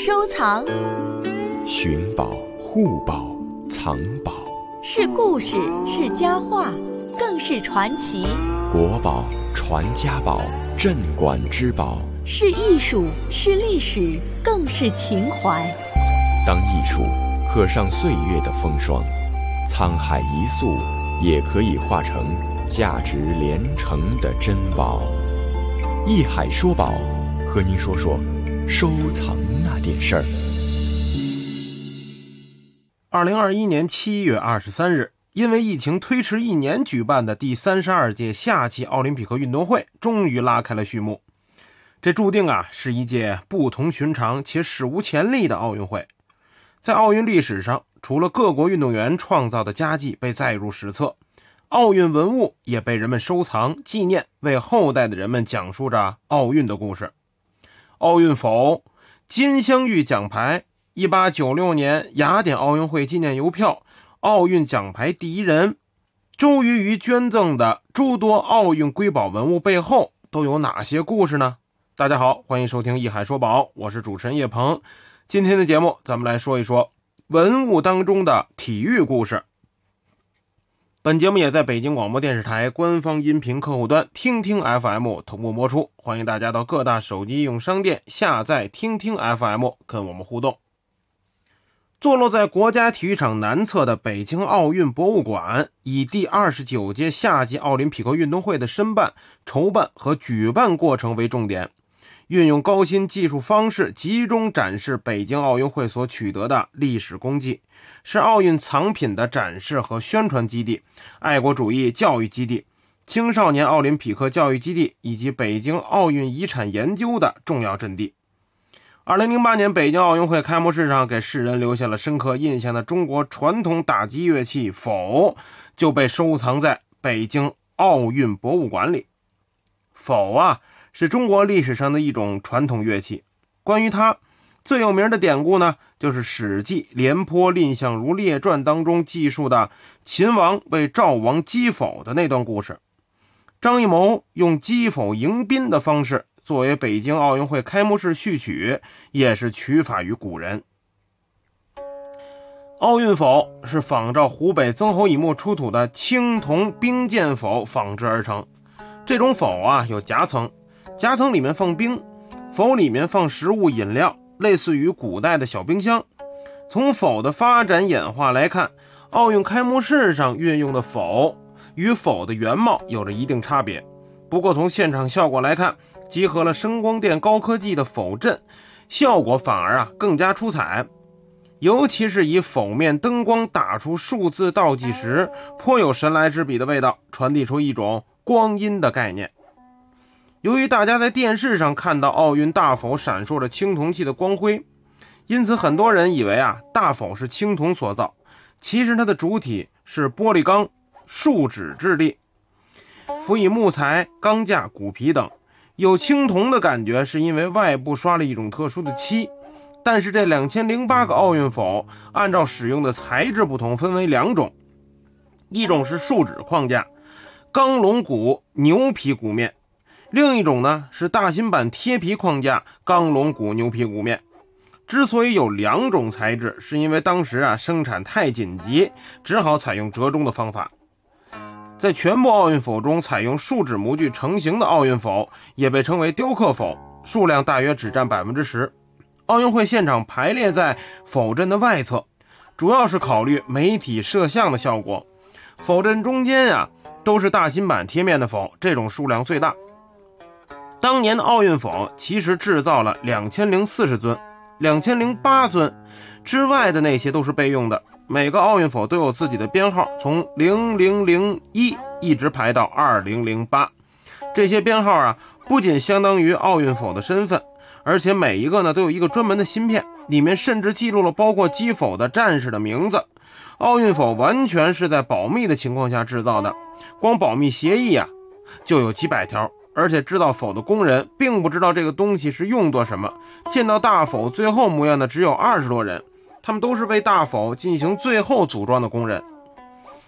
收藏， 寻宝、护宝、藏宝， 是故事，是佳话，更是传奇。 国宝、传家宝、镇馆之宝， 是艺术，是历史，更是情怀。 当艺术刻上岁月的风霜，沧海一粟也可以化成价值连城的珍宝。艺海说宝，和您说说收藏那点事儿。 2021年7月23日，因为疫情推迟1年举办的第32届夏季奥林匹克运动会终于拉开了序幕。这注定是一届不同寻常且史无前例的奥运会。在奥运历史上，除了各国运动员创造的佳绩被载入史册，奥运文物也被人们收藏纪念，为后代的人们讲述着奥运的故事。奥运否，金镶玉奖牌，1896年雅典奥运会纪念邮票，奥运奖牌第一人，周瑜于捐赠的诸多奥运瑰宝文物背后都有哪些故事呢？大家好，欢迎收听艺海说宝，我是主持人叶鹏。今天的节目咱们来说一说文物当中的体育故事。本节目也在北京广播电视台官方音频客户端听听 FM 同步播出，欢迎大家到各大手机应用商店下载听听 FM 跟我们互动。坐落在国家体育场南侧的北京奥运博物馆，以第29届夏季奥林匹克运动会的申办、筹办和举办过程为重点，运用高新技术方式集中展示北京奥运会所取得的历史功绩，是奥运藏品的展示和宣传基地、爱国主义教育基地、青少年奥林匹克教育基地以及北京奥运遗产研究的重要阵地。2008年北京奥运会开幕式上给世人留下了深刻印象的中国传统打击乐器否就被收藏在北京奥运博物馆里。否是中国历史上的一种传统乐器，关于它最有名的典故呢，就是《史记·廉颇蔺相如列传》当中记述的秦王为赵王击否的那段故事。张艺谋用击否迎宾的方式作为北京奥运会开幕式序曲，也是取法于古人。奥运否是仿照湖北曾侯乙墓出土的青铜冰剑否仿制而成。这种否有夹层，夹层里面放冰，否里面放食物饮料，类似于古代的小冰箱。从否的发展演化来看，奥运开幕式上运用的否与否的原貌有着一定差别。不过从现场效果来看，集合了声光电高科技的否阵，效果反而更加出彩。尤其是以否面灯光打出数字倒计时，颇有神来之笔的味道，传递出一种光阴的概念。由于大家在电视上看到奥运大否闪烁着青铜器的光辉，因此很多人以为大否是青铜所造，其实它的主体是玻璃钢、树脂质地，辅以木材、钢架、骨皮等。有青铜的感觉是因为外部刷了一种特殊的漆。但是这2008个奥运否按照使用的材质不同，分为2种，一种是树脂框架、钢龙骨牛皮骨面，另一种呢是大芯板贴皮框架、钢龙骨牛皮骨面。之所以有2种材质，是因为当时生产太紧急，只好采用折中的方法。在全部奥运否中，采用树脂模具成型的奥运否也被称为雕刻否，数量大约只占 10%。 奥运会现场排列在否阵的外侧，主要是考虑媒体摄像的效果。否阵中间都是大芯板贴面的否，这种数量最大。当年的奥运否其实制造了2040尊，2008尊之外的那些都是备用的。每个奥运否都有自己的编号，从0001一直排到2008。这些编号不仅相当于奥运否的身份，而且每一个呢都有一个专门的芯片，里面甚至记录了包括击否的战士的名字。奥运否完全是在保密的情况下制造的，光保密协议就有几百条，而且制造否的工人并不知道这个东西是用作什么。见到大否最后模样的只有20多人，他们都是为大否进行最后组装的工人。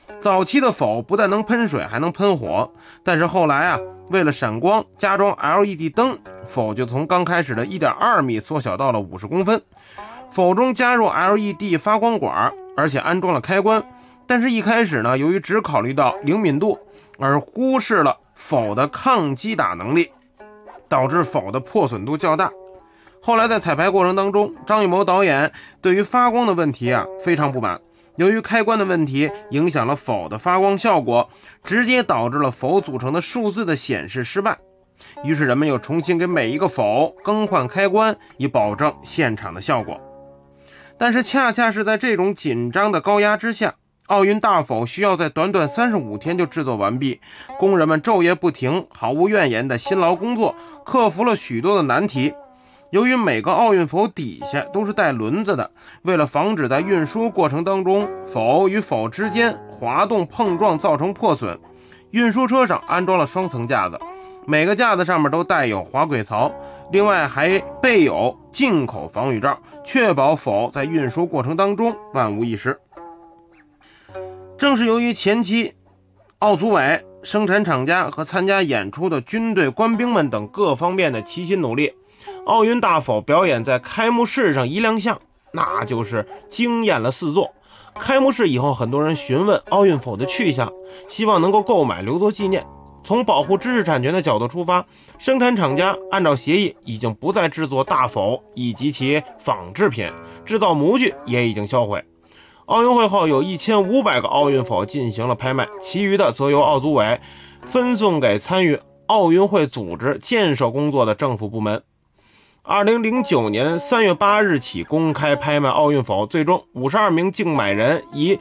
早期的否不但能喷水还能喷火，但是后来为了闪光加装 LED 灯，否就从刚开始的 1.2 米缩小到了50公分。否中加入 LED 发光管，而且安装了开关，但是一开始呢，由于只考虑到灵敏度，而忽视了否的抗击打能力，导致否的破损度较大。后来在彩排过程当中，张艺谋导演对于发光的问题非常不满，由于开关的问题影响了否的发光效果，直接导致了否组成的数字的显示失败。于是人们又重新给每一个否更换开关，以保证现场的效果。但是恰恰是在这种紧张的高压之下，奥运大否需要在短短35天就制作完毕，工人们昼夜不停，毫无怨言的辛劳工作，克服了许多的难题。由于每个奥运否底下都是带轮子的，为了防止在运输过程当中否与否之间滑动碰撞造成破损，运输车上安装了双层架子，每个架子上面都带有滑轨槽，另外还备有进口防雨罩，确保否在运输过程当中万无一失。正是由于前期奥组委、生产厂家和参加演出的军队官兵们等各方面的齐心努力，奥运大否表演在开幕式上一亮相，那就是惊艳了四座。开幕式以后，很多人询问奥运否的去向，希望能够购买留作纪念。从保护知识产权的角度出发，生产厂家按照协议已经不再制作大否以及其仿制品，制造模具也已经销毁。奥运会后有1500个奥运否进行了拍卖，其余的则由奥组委分送给参与奥运会组织建设工作的政府部门。2009年3月8日起公开拍卖奥运否，最终52名竞买人以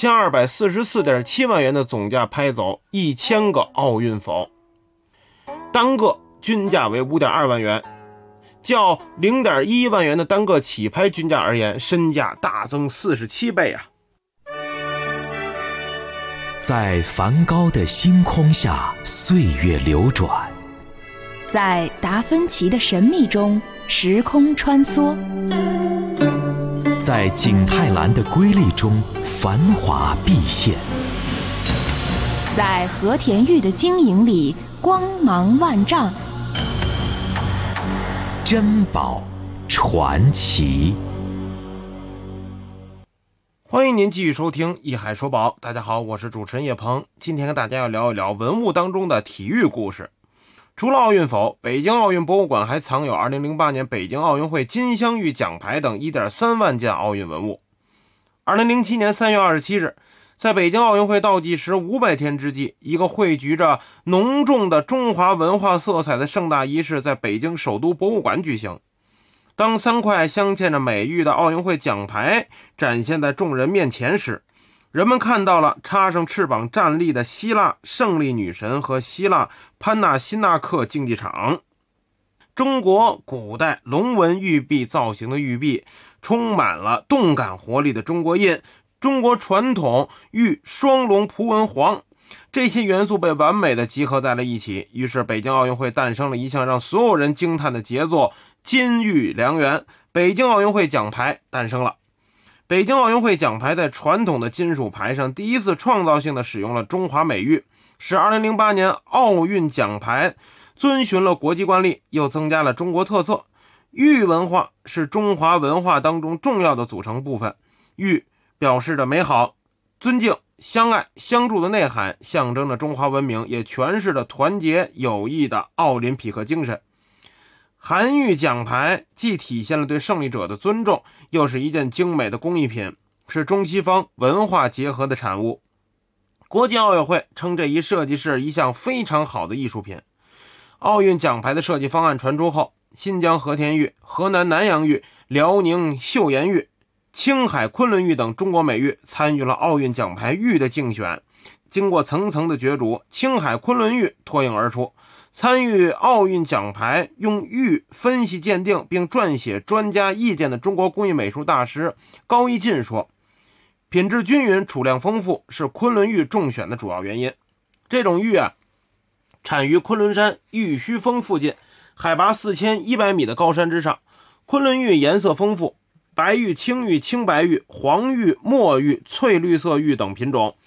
5244.7万元的总价拍走1000个奥运否，单个均价为5.2万元，较0.1万元的单个起拍均价而言，身价大增47倍啊！ 在梵高的星空下，岁月流转； 在达芬奇的神秘中，时空穿梭； 在景泰蓝的瑰丽中，繁华毕现； 在和田玉的晶莹里，光芒万丈。 珍宝传奇。 欢迎您继续收听一海说宝。大家好，我是主持人叶鹏，今天跟大家要聊一聊文物当中的体育故事。除了奥运否，北京奥运博物馆还藏有2008年北京奥运会金镶玉奖牌等 1.3 万件奥运文物。2007年3月27日，在北京奥运会倒计时500天之际，一个汇聚着浓重的中华文化色彩的盛大仪式在北京首都博物馆举行。当3块镶嵌着美玉的奥运会奖牌展现在众人面前时，人们看到了插上翅膀站立的希腊胜利女神和希腊潘纳辛纳克竞技场。中国古代龙纹玉璧造型的玉璧，充满了动感活力的中国印，中国传统玉双龙蒲纹黄，这些元素被完美的集合在了一起。于是北京奥运会诞生了一项让所有人惊叹的杰作——金玉良缘，北京奥运会奖牌诞生了。北京奥运会奖牌在传统的金属牌上第一次创造性的使用了中华美玉，使2008年奥运奖牌遵循了国际惯例，又增加了中国特色。玉文化是中华文化当中重要的组成部分，玉表示着美好、尊敬、相爱、相助的内涵，象征着中华文明，也诠释着团结友谊的奥林匹克精神。韩玉奖牌既体现了对胜利者的尊重，又是一件精美的工艺品，是中西方文化结合的产物。国际奥委会称这一设计是一项非常好的艺术品。奥运奖牌的设计方案传出后，新疆和田玉、河南南阳玉、辽宁岫岩玉、青海昆仑玉等中国美玉参与了奥运奖牌玉的竞选。经过层层的角逐，青海昆仑玉脱颖而出。参与奥运奖牌用玉分析鉴定并撰写专家意见的中国工艺美术大师高一进说，品质均匀、储量丰富是昆仑玉中选的主要原因。这种玉产于昆仑山玉虚峰附近，海拔4100米的高山之上。昆仑玉颜色丰富，白玉、青玉、青白玉、黄玉、墨玉、翠绿色玉等品种，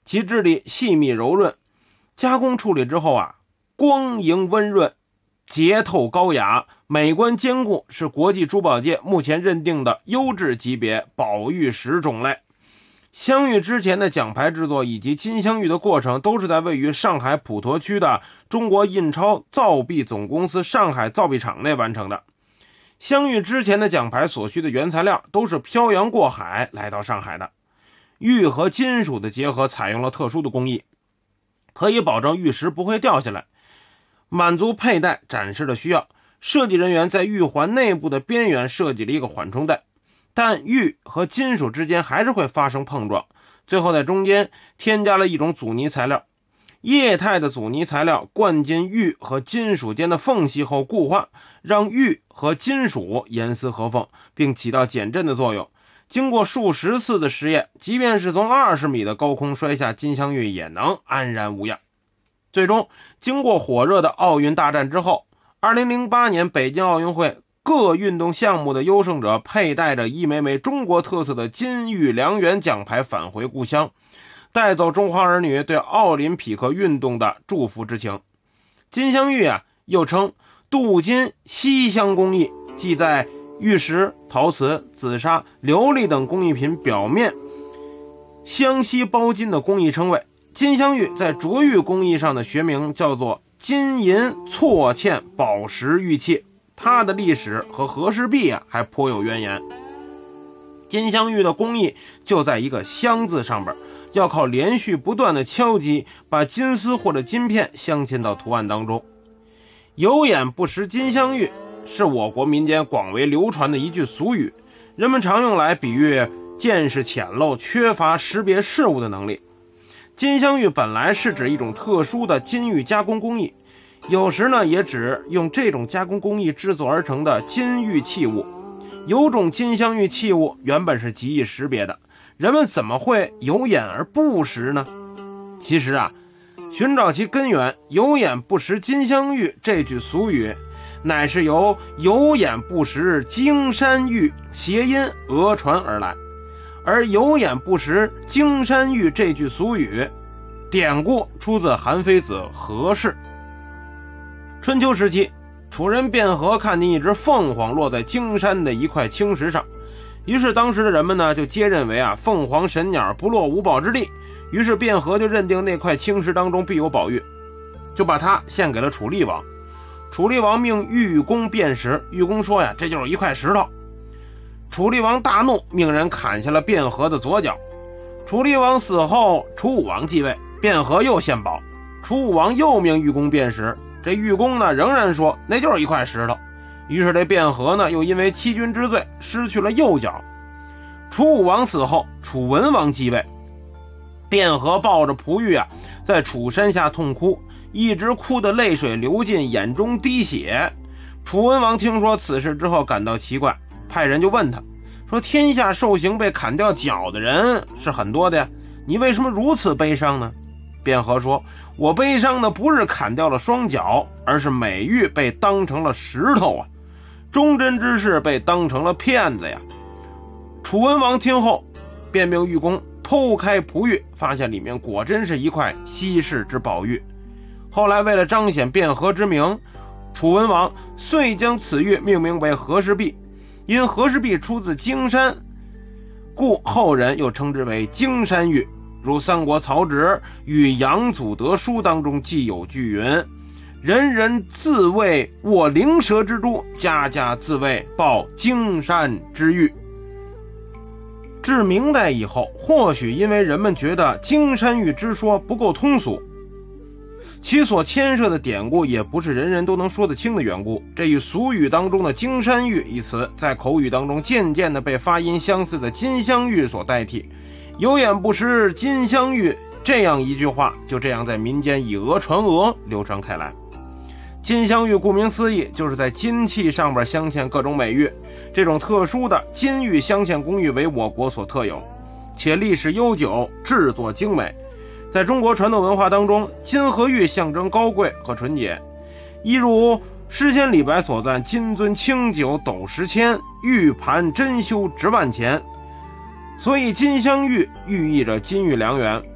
其质地细密柔润，加工处理之后啊，光莹温润，洁透高雅，美观坚固，是国际珠宝界目前认定的优质级别宝玉石种类。香玉之前的奖牌制作以及金镶玉的过程，都是在位于上海普陀区的中国印钞造币总公司上海造币厂内完成的。香玉之前的奖牌所需的原材料都是漂洋过海来到上海的。玉和金属的结合采用了特殊的工艺，可以保证玉石不会掉下来，满足佩戴展示的需要。设计人员在玉环内部的边缘设计了一个缓冲带，但玉和金属之间还是会发生碰撞，最后在中间添加了一种阻尼材料，液态的阻尼材料灌进玉和金属间的缝隙后固化，让玉和金属严丝合缝，并起到减震的作用。经过数十次的实验，即便是从20米的高空摔下金镶玉也能安然无恙。最终经过火热的奥运大战之后，2008年北京奥运会各运动项目的优胜者佩戴着一枚枚中国特色的金玉良缘奖牌返回故乡，带走中华儿女对奥林匹克运动的祝福之情。金镶玉又称镀金吸镶工艺，即在玉石、陶瓷、紫砂、琉璃等工艺品表面镶锡包金的工艺称谓。金镶玉在琢玉工艺上的学名叫做金银错嵌宝石玉器，它的历史和和氏璧还颇有渊源。金镶玉的工艺就在一个镶字上边，要靠连续不断的敲击，把金丝或者金片镶嵌到图案当中。有眼不识金镶玉是我国民间广为流传的一句俗语，人们常用来比喻见识浅陋，缺乏识别事物的能力。金镶玉本来是指一种特殊的金玉加工工艺，有时呢也指用这种加工工艺制作而成的金玉器物。有种金镶玉器物原本是极易识别的，人们怎么会有眼而不识呢？其实寻找其根源，有眼不识金镶玉这句俗语乃是由有眼不识金山玉谐音讹传而来。而有眼不识金山玉这句俗语典故出自韩非子何氏。春秋时期，楚人卞和看见一只凤凰落在荆山的一块青石上，于是当时的人们呢就皆认为凤凰神鸟不落无宝之地，于是卞和就认定那块青石当中必有宝玉，就把它献给了楚厉王。楚厉王命玉工辨识，玉工说这就是一块石头。楚厉王大怒，命人砍下了卞和的左脚。楚厉王死后，楚武王继位，卞和又献宝。楚武王又命玉工辨识，这玉工呢仍然说那就是一块石头。于是这卞和呢又因为欺君之罪失去了右脚。楚武王死后，楚文王继位，卞和抱着璞玉在楚山下痛哭，一直哭得泪水流进眼中滴血。楚文王听说此事之后感到奇怪，派人就问他说，天下受刑被砍掉脚的人是很多的呀，你为什么如此悲伤呢？卞和说，我悲伤的不是砍掉了双脚，而是美玉被当成了石头忠贞之士被当成了骗子呀。楚文王听后便命玉工剖开璞玉，发现里面果真是一块稀世之宝玉。后来为了彰显卞和之名，楚文王遂将此玉命名为和氏璧。因和氏璧出自荆山，故后人又称之为荆山玉。如三国曹植与杨祖德书当中既有句云，人人自谓握灵蛇之珠，家家自谓抱荆山之玉。至明代以后，或许因为人们觉得荆山玉之说不够通俗，其所牵涉的典故也不是人人都能说得清的缘故，这与俗语当中的荆山玉一词在口语当中渐渐地被发音相似的金镶玉所代替。有眼不识金镶玉这样一句话就这样在民间以讹传讹流传开来。金镶玉顾名思义就是在金器上边镶嵌各种美玉，这种特殊的金玉镶嵌工艺为我国所特有，且历史悠久，制作精美。在中国传统文化当中，金和玉象征高贵和纯洁，一如诗仙李白所赞金樽清酒斗10千，玉盘珍馐值万钱。所以金镶玉寓意着金玉良缘。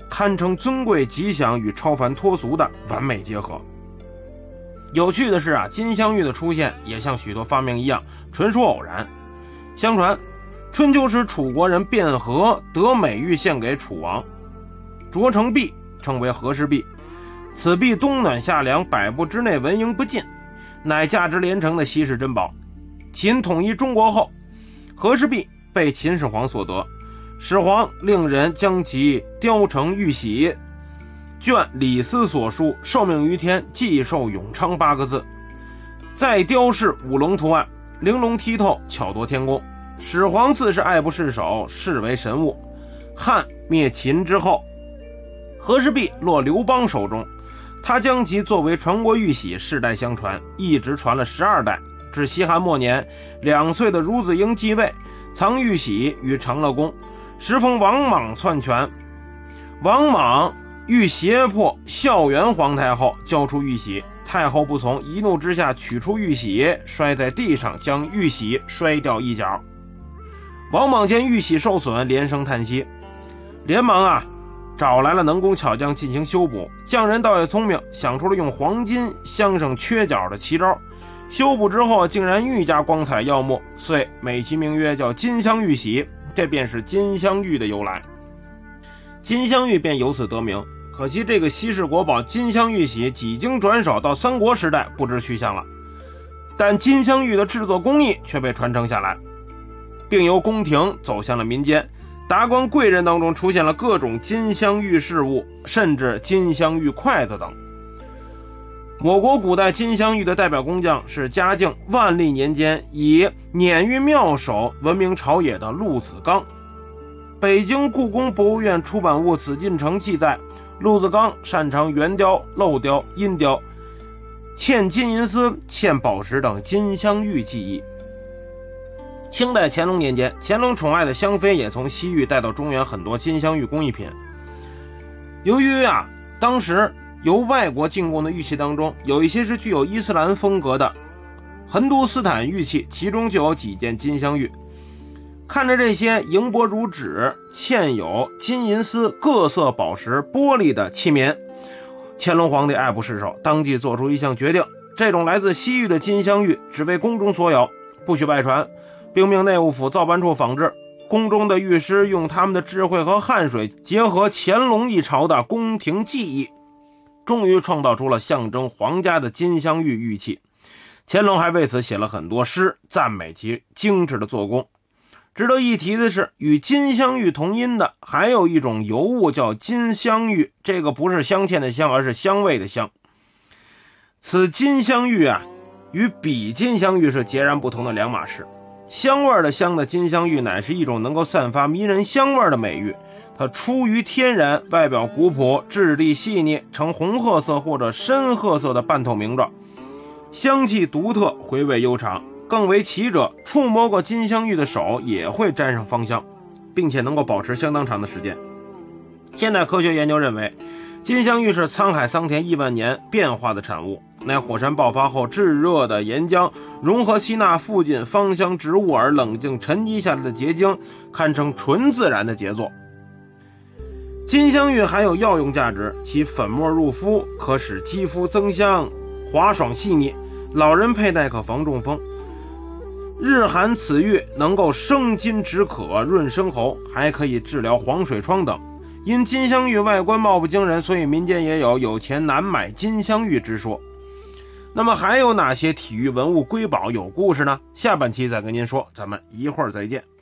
堪称尊贵吉祥与超凡脱俗的完美结合。有趣的是啊，金镶玉的出现也像许多发明一样纯属偶然。相传春秋时楚国人卞和得美玉献给楚王，琢成璧，称为和氏璧。此璧冬暖夏凉，100步之内蚊蝇不进，乃价值连城的稀世珍宝。秦统一中国后，和氏璧被秦始皇所得，始皇令人将其雕成玉玺，卷李斯所书受命于天，既寿永昌8个字，再雕饰5龙图案，玲珑剔透，巧夺天工。始皇自是爱不释手，视为神物。汉灭秦之后，和氏璧落刘邦手中，他将其作为传国玉玺世代相传，一直传了12代。至西汉末年，2岁的孺子婴继位，藏玉玺于长乐宫，时逢王莽篡权。王莽欲胁迫孝元皇太后交出玉玺，太后不从，一怒之下取出玉玺，摔在地上，将玉玺摔掉一角。王莽见玉玺受损，连声叹息，连忙找来了能工巧匠进行修补。匠人倒也聪明，想出了用黄金镶上缺角的奇招。修补之后竟然愈加光彩耀目，遂美其名曰叫金镶玉玺，这便是金镶玉的由来。金镶玉便由此得名。可惜这个稀世国宝金镶玉玺几经转手，到三国时代不知去向了，但金镶玉的制作工艺却被传承下来，并由宫廷走向了民间。达官贵人当中出现了各种金镶玉饰物，甚至金镶玉筷子等。我国古代金镶玉的代表工匠是嘉靖、万历年间以碾玉妙手闻名朝野的陆子刚。北京故宫博物院出版物《紫禁城》记载，陆子刚擅长圆雕、镂雕、阴雕、嵌金银丝、嵌宝石等金镶玉技艺。清代乾隆年间，乾隆宠爱的香妃也从西域带到中原很多金镶玉工艺品。由于当时由外国进贡的玉器当中，有一些是具有伊斯兰风格的横都斯坦玉器，其中就有几件金镶玉。看着这些莹波如纸、嵌有金银丝、各色宝石、玻璃的器皿，乾隆皇帝爱不释手，当即做出一项决定：这种来自西域的金镶玉只为宫中所有，不许外传，并命内务府造办处仿制。宫中的御师用他们的智慧和汗水，结合乾隆一朝的宫廷技艺，终于创造出了象征皇家的金镶玉玉器。乾隆还为此写了很多诗，赞美其精致的做工。值得一提的是，与金镶玉同音的还有一种尤物叫金镶玉，这个不是镶嵌的镶，而是香味的香。此金镶玉与比金镶玉是截然不同的两码事。香味的香的金镶玉乃是一种能够散发迷人香味的美玉，它出于天然，外表古朴，质地细腻，呈红褐色或者深褐色的半透明状，香气独特，回味悠长。更为奇者，触摸过金镶玉的手也会沾上芳香，并且能够保持相当长的时间。现代科学研究认为，金镶玉是沧海桑田亿万年变化的产物，乃火山爆发后炙热的岩浆融合吸纳附近芳香植物而冷静沉积下来的结晶，堪称纯自然的杰作。金镶玉还有药用价值，其粉末入肤，可使肌肤增香，滑爽细腻，老人佩戴可防中风。日含此玉能够生津止渴、润生喉，还可以治疗黄水疮等。因金镶玉外观貌不惊人，所以民间也有钱难买金镶玉之说。那么还有哪些体育文物瑰宝有故事呢？下半期再跟您说，咱们一会儿再见。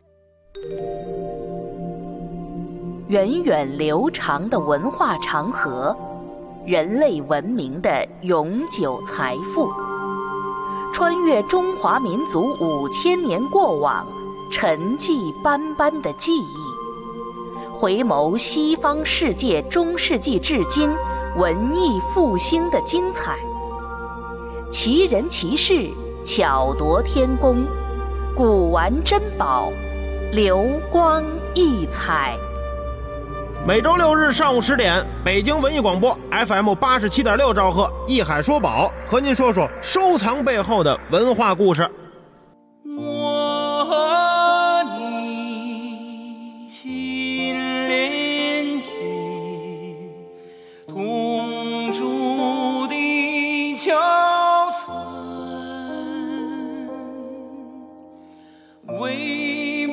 源远流长的文化长河，人类文明的永久财富，穿越中华民族5000年过往，沉寂斑斑的记忆，回眸西方世界中世纪至今文艺复兴的精彩，奇人奇事，巧夺天工，古玩珍宝，流光溢彩。 每周6日上午10点，北京文艺广播 FM 87.6兆赫，艺海说宝，和您说说收藏背后的文化故事。 我和你心连心，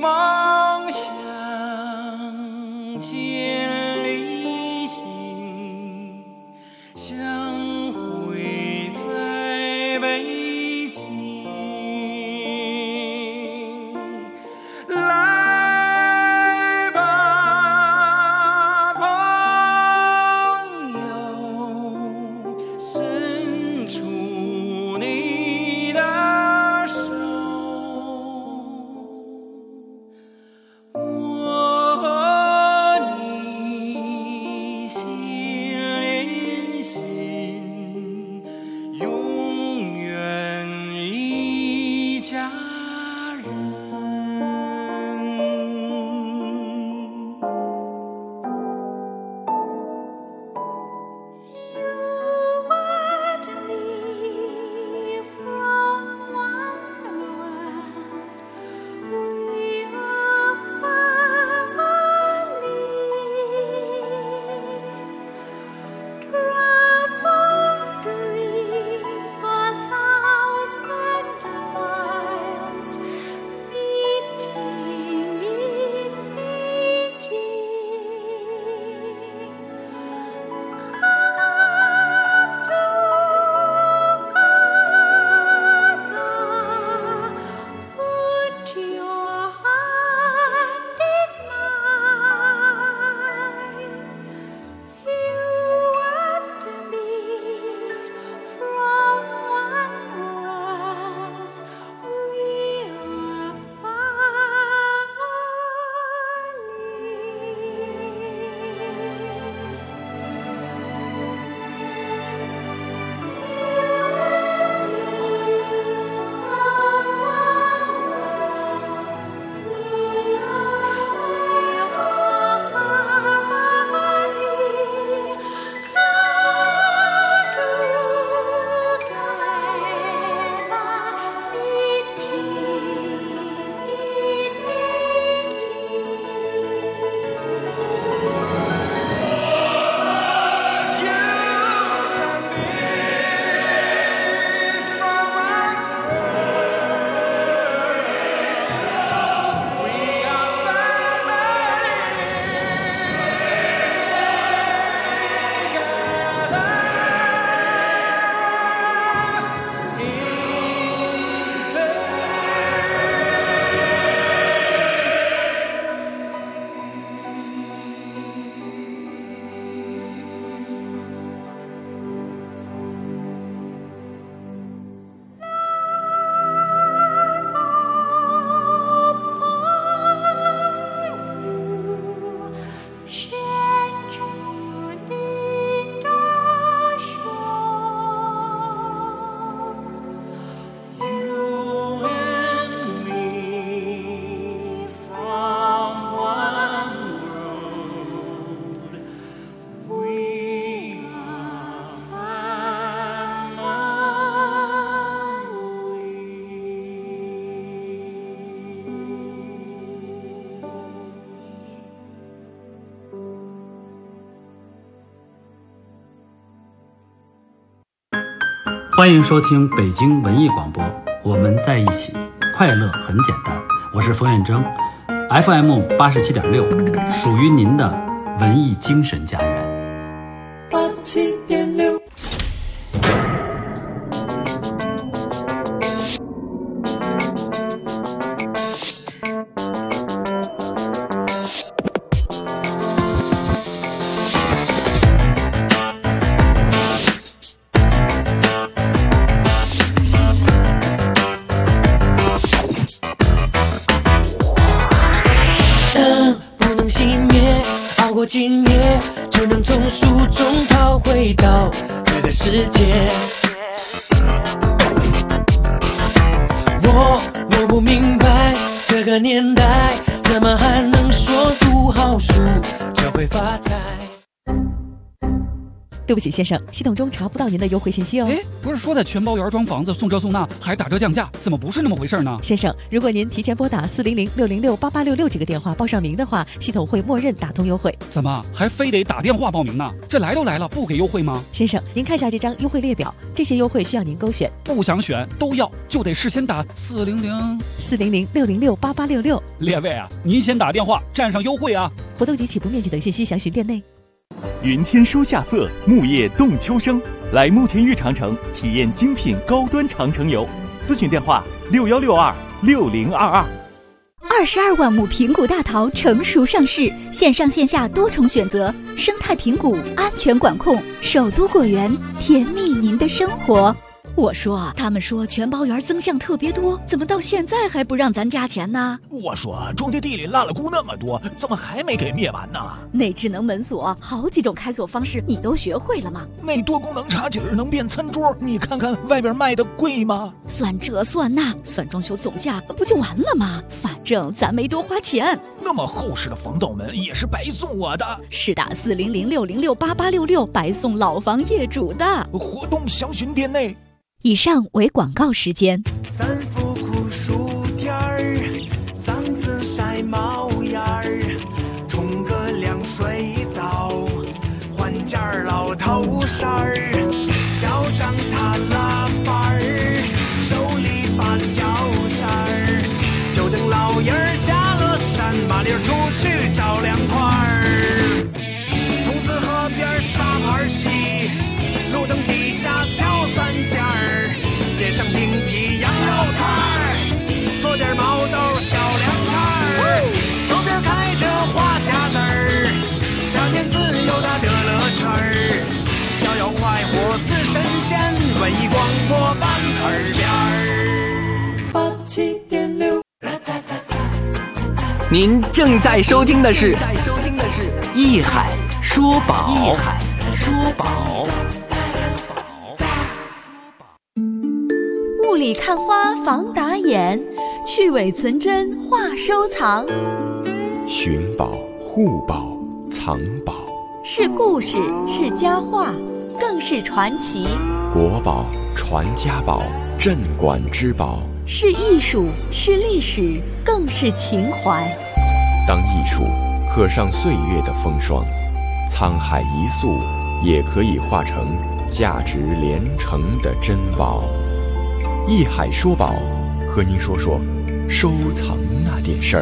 梦想千里行，相会在北京。来吧，朋友，伸出你的手，我和你心连心，永远一家人。 欢迎收听北京文艺广播，我们在一起，快乐很简单。我是冯远征 ，FM 87.6，属于您的文艺精神家园。 87.6。今夜就能从书中逃回到这个世界。我不明白这个年代怎么还能说读好书就会发财。 对不起先生，系统中查不到您的优惠信息哦。 不是说在全包园装房子送这送那还打折降价，怎么不是那么回事呢？ 先生，如果您提前拨打400-606-8866这个电话报上名的话，系统会默认打通优惠。 怎么还非得打电话报名呢？这来都来了，不给优惠吗？ 先生，您看下这张优惠列表，这些优惠需要您勾选。 不想选都要，就得事先打 400-606-8866。 列位啊，您先打电话占上优惠啊！ 活动及起步面积等信息详询店内。 云天书夏色，木叶动秋声。来慕田峪长城体验精品高端长城游，咨询电话61626022。 22万亩平谷大桃成熟上市，线上线下多重选择，生态平谷，安全管控，首都果园，甜蜜您的生活。 我说，他们说全包园增项特别多，怎么到现在还不让咱加钱呢？ 我说，庄稼地里烂了菇那么多，怎么还没给灭完呢？ 那智能门锁好几种开锁方式，你都学会了吗？ 那多功能茶几能变餐桌，你看看外边卖的贵吗？ 算这算那，算装修总价不就完了吗？反正咱没多花钱。 那么厚实的防盗门也是白送我的， 是打400-606-8866白送老房业主的。 活动详询店内。 以上为广告时间。 三伏酷暑天儿，嗓子晒冒烟儿，冲个凉水澡，换件老头衫儿，脚上踏拉板儿，手里把脚扇儿，就等老爷儿下了山，麻溜出去找凉快儿。筒子河边沙盘棋，路灯底下敲三件儿，点上冰皮羊肉串儿，做点毛豆小凉菜儿，周边开着花匣子儿，夏天自由的乐乐圈儿，逍遥快活似神仙，文艺广播伴耳边儿。87.6， 您正在收听的是艺海说宝。艺海说宝。 雾里看花防打眼，去伪存真话收藏。 寻宝、护宝、藏宝， 是故事，是佳话，更是传奇。 国宝、传家宝、镇馆之宝， 是艺术，是历史，更是情怀。 当艺术刻上岁月的风霜，沧海一粟也可以化成价值连城的珍宝。艺海说宝，和您说说收藏那点事儿。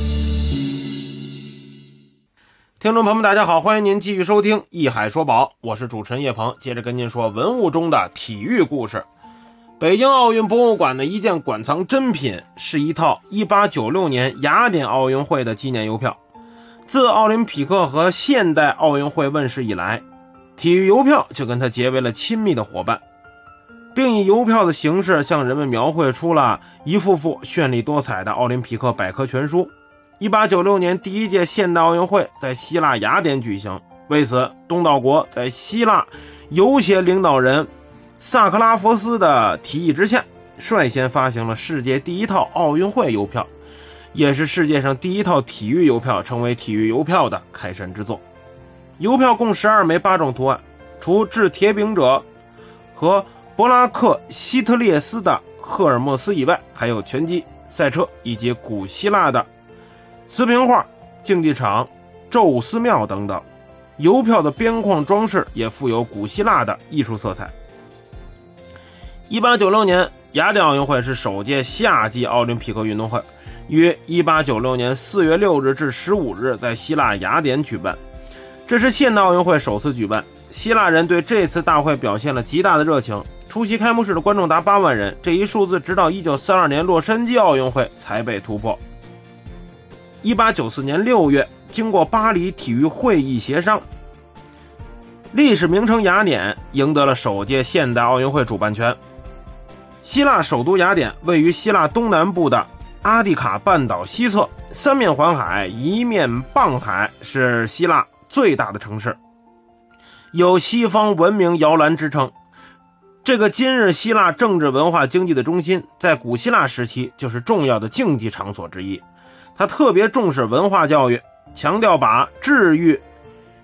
听众朋友们大家好，欢迎您继续收听艺海说宝，我是主持人叶鹏，接着跟您说文物中的体育故事。北京奥运博物馆的一件馆藏珍品是一套1896年雅典奥运会的纪念邮票。自奥林匹克和现代奥运会问世以来，体育邮票就跟它结为了亲密的伙伴，并以邮票的形式向人们描绘出了一幅幅绚丽多彩的奥林匹克百科全书。1896年第一届现代奥运会在希腊雅典举行，为此东道国在希腊游协领导人萨克拉佛斯的提议之下，率先发行了世界第一套奥运会邮票，也是世界上第一套体育邮票，成为体育邮票的开山之作。邮票共12枚8种图案，除制铁饼者和博拉克希特列斯的赫尔墨斯以外，还有拳击、赛车以及古希腊的瓷瓶画、竞技场、宙斯庙等等。邮票的边框装饰也富有古希腊的艺术色彩。1896年雅典奥运会是首届夏季奥林匹克运动会，于1896年4月6日至15日在希腊雅典举办，这是现代奥运会首次举办。希腊人对这次大会表现了极大的热情，出席开幕式的观众达8万人，这一数字直到1932年洛杉矶奥运会才被突破。1894年6月，经过巴黎体育会议协商，历史名城雅典赢得了首届现代奥运会主办权。希腊首都雅典位于希腊东南部的阿蒂卡半岛西侧，三面环海，一面傍海，是希腊最大的城市，有西方文明摇篮之称。这个今日希腊政治文化经济的中心，在古希腊时期就是重要的竞技场所之一。他特别重视文化教育，强调把治愈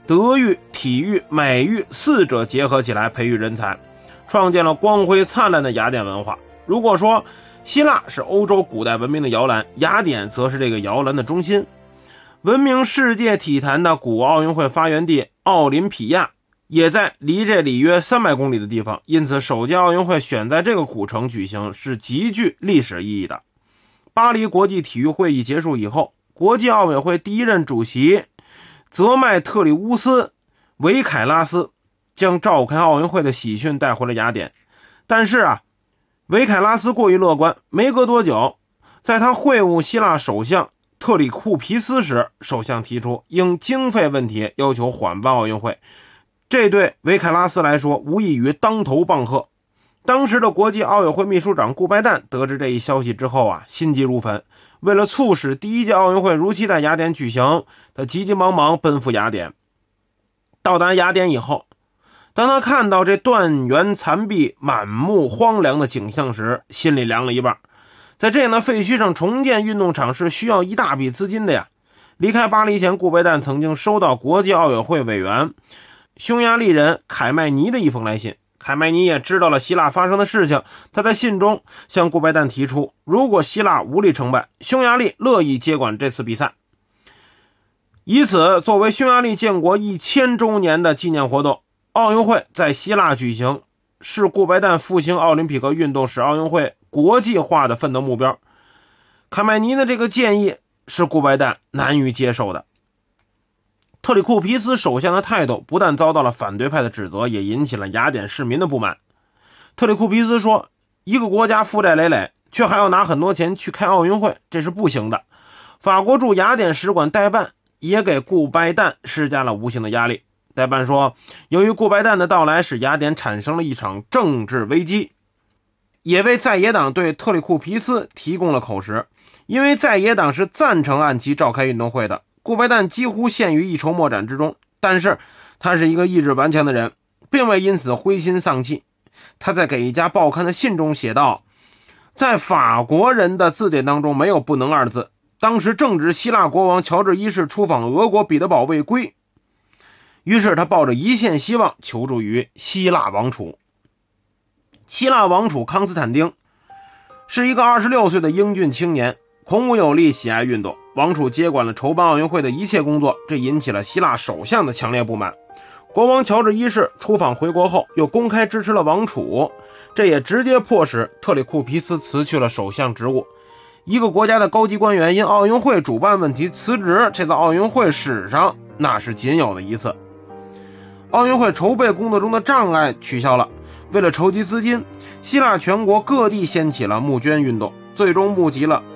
德育、体育、美育四者结合起来培育人才，创建了光辉灿烂的雅典文化。如果说希腊是欧洲古代文明的摇篮，雅典则是这个摇篮的中心。闻名世界体坛的古奥运会发源地奥林匹亚也在离这里约300公里的地方，因此首届奥运会选在这个古城举行是极具历史意义的。巴黎国际体育会议结束以后，国际奥委会第一任主席泽麦特里乌斯·维凯拉斯将召开奥运会的喜讯带回了雅典。但是维凯拉斯过于乐观，没隔多久，在他会晤希腊首相特里库皮斯时，首相提出因经费问题要求缓办奥运会，这对维凯拉斯来说无异于当头棒喝。当时的国际奥委会秘书长顾拜旦得知这一消息之后心急如焚，为了促使第一届奥运会如期在雅典举行，他急急忙忙奔赴雅典。到达雅典以后，当他看到这断垣残壁、满目荒凉的景象时，心里凉了一半。在这样的废墟上重建运动场是需要一大笔资金的呀。离开巴黎前，顾拜旦曾经收到国际奥委会委员匈牙利人凯麦尼的一封来信。凯麦尼也知道了希腊发生的事情，他在信中向顾拜旦提出，如果希腊无力成败，匈牙利乐意接管这次比赛。以此作为匈牙利建国1000周年的纪念活动，奥运会在希腊举行，是顾拜旦复兴奥林匹克运动使奥运会国际化的奋斗目标。凯麦尼的这个建议是顾拜旦难于接受的。特里库皮斯首相的态度不但遭到了反对派的指责，也引起了雅典市民的不满。特里库皮斯说，一个国家负债累累，却还要拿很多钱去开奥运会，这是不行的。法国驻雅典使馆代办也给顾拜旦施加了无形的压力。代办说，由于顾拜旦的到来使雅典产生了一场政治危机，也为在野党对特里库皮斯提供了口实。因为在野党是赞成按期召开运动会的，顾拜旦几乎陷于一筹莫展之中，但是他是一个意志顽强的人，并未因此灰心丧气。他在给一家报刊的信中写道，在法国人的字典当中没有不能二字，当时正值希腊国王乔治一世出访俄国彼得堡未归，于是他抱着一线希望求助于希腊王储。希腊王储康斯坦丁是一个26岁的英俊青年，孔武有力，喜爱运动。王储接管了筹办奥运会的一切工作，这引起了希腊首相的强烈不满。国王乔治一世出访回国后，又公开支持了王储，这也直接迫使特里库皮斯辞去了首相职务。一个国家的高级官员因奥运会主办问题辞职，这在奥运会史上那是仅有的一次。奥运会筹备工作中的障碍取消了，为了筹集资金，希腊全国各地掀起了募捐运动，最终募集了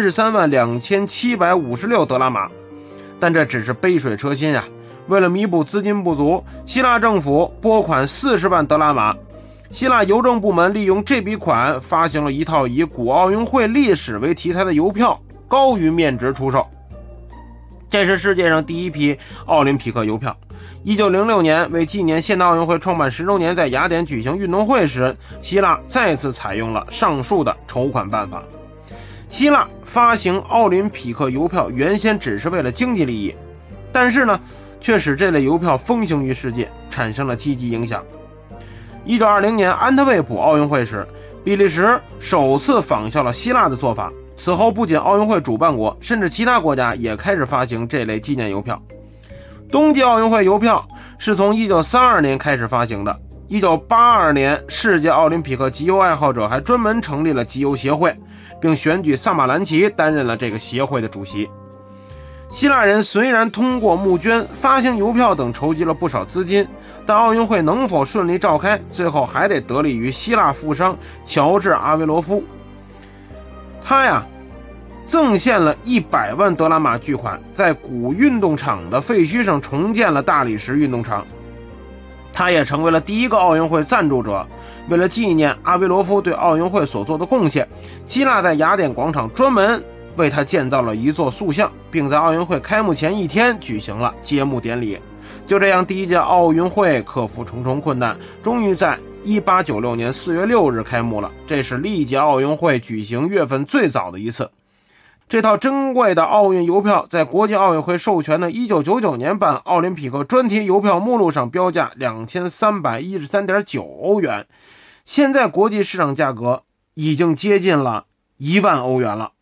332756德拉马。但这只是杯水车薪啊！为了弥补资金不足，希腊政府拨款40万德拉马。希腊邮政部门利用这笔款发行了一套以古奥运会历史为题材的邮票，高于面值出售。这是世界上第一批奥林匹克邮票。1906年，为纪念现代奥运会创办10周年，在雅典举行运动会时，希腊再次采用了上述的筹款办法。希腊发行奥林匹克邮票原先只是为了经济利益，但是呢，却使这类邮票风行于世界，产生了积极影响。1920年安特卫普奥运会时，比利时首次仿效了希腊的做法。此后，不仅奥运会主办国，甚至其他国家也开始发行这类纪念邮票。冬季奥运会邮票是从1932年开始发行的。1982年，世界奥林匹克集邮爱好者还专门成立了集邮协会，并选举萨马兰奇担任了这个协会的主席。希腊人虽然通过募捐、发行邮票等筹集了不少资金，但奥运会能否顺利召开，最后还得得力于希腊富商乔治·阿维罗夫。他赠献了100万德拉马巨款，在古运动场的废墟上重建了大理石运动场。他也成为了第一个奥运会赞助者。为了纪念阿维罗夫对奥运会所做的贡献，希腊在雅典广场专门为他建造了一座塑像，并在奥运会开幕前1天举行了揭幕典礼。就这样，第一届奥运会克服重重困难，终于在1896年4月6日开幕了。这是历届奥运会举行月份最早的一次。 这套珍贵的奥运邮票在国际奥委会授权的1999年版奥林匹克专题邮票目录上标价2313.9欧元，现在国际市场价格已经接近了1万欧元了。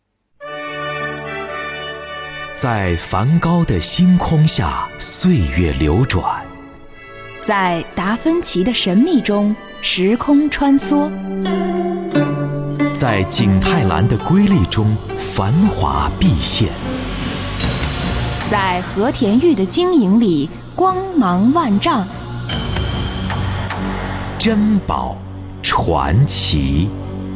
在梵高的星空下，岁月流转； 在达芬奇的神秘中，时空穿梭； 在景泰蓝的瑰丽中，繁华毕现； 在和田玉的晶莹里，光芒万丈。 珍宝传奇。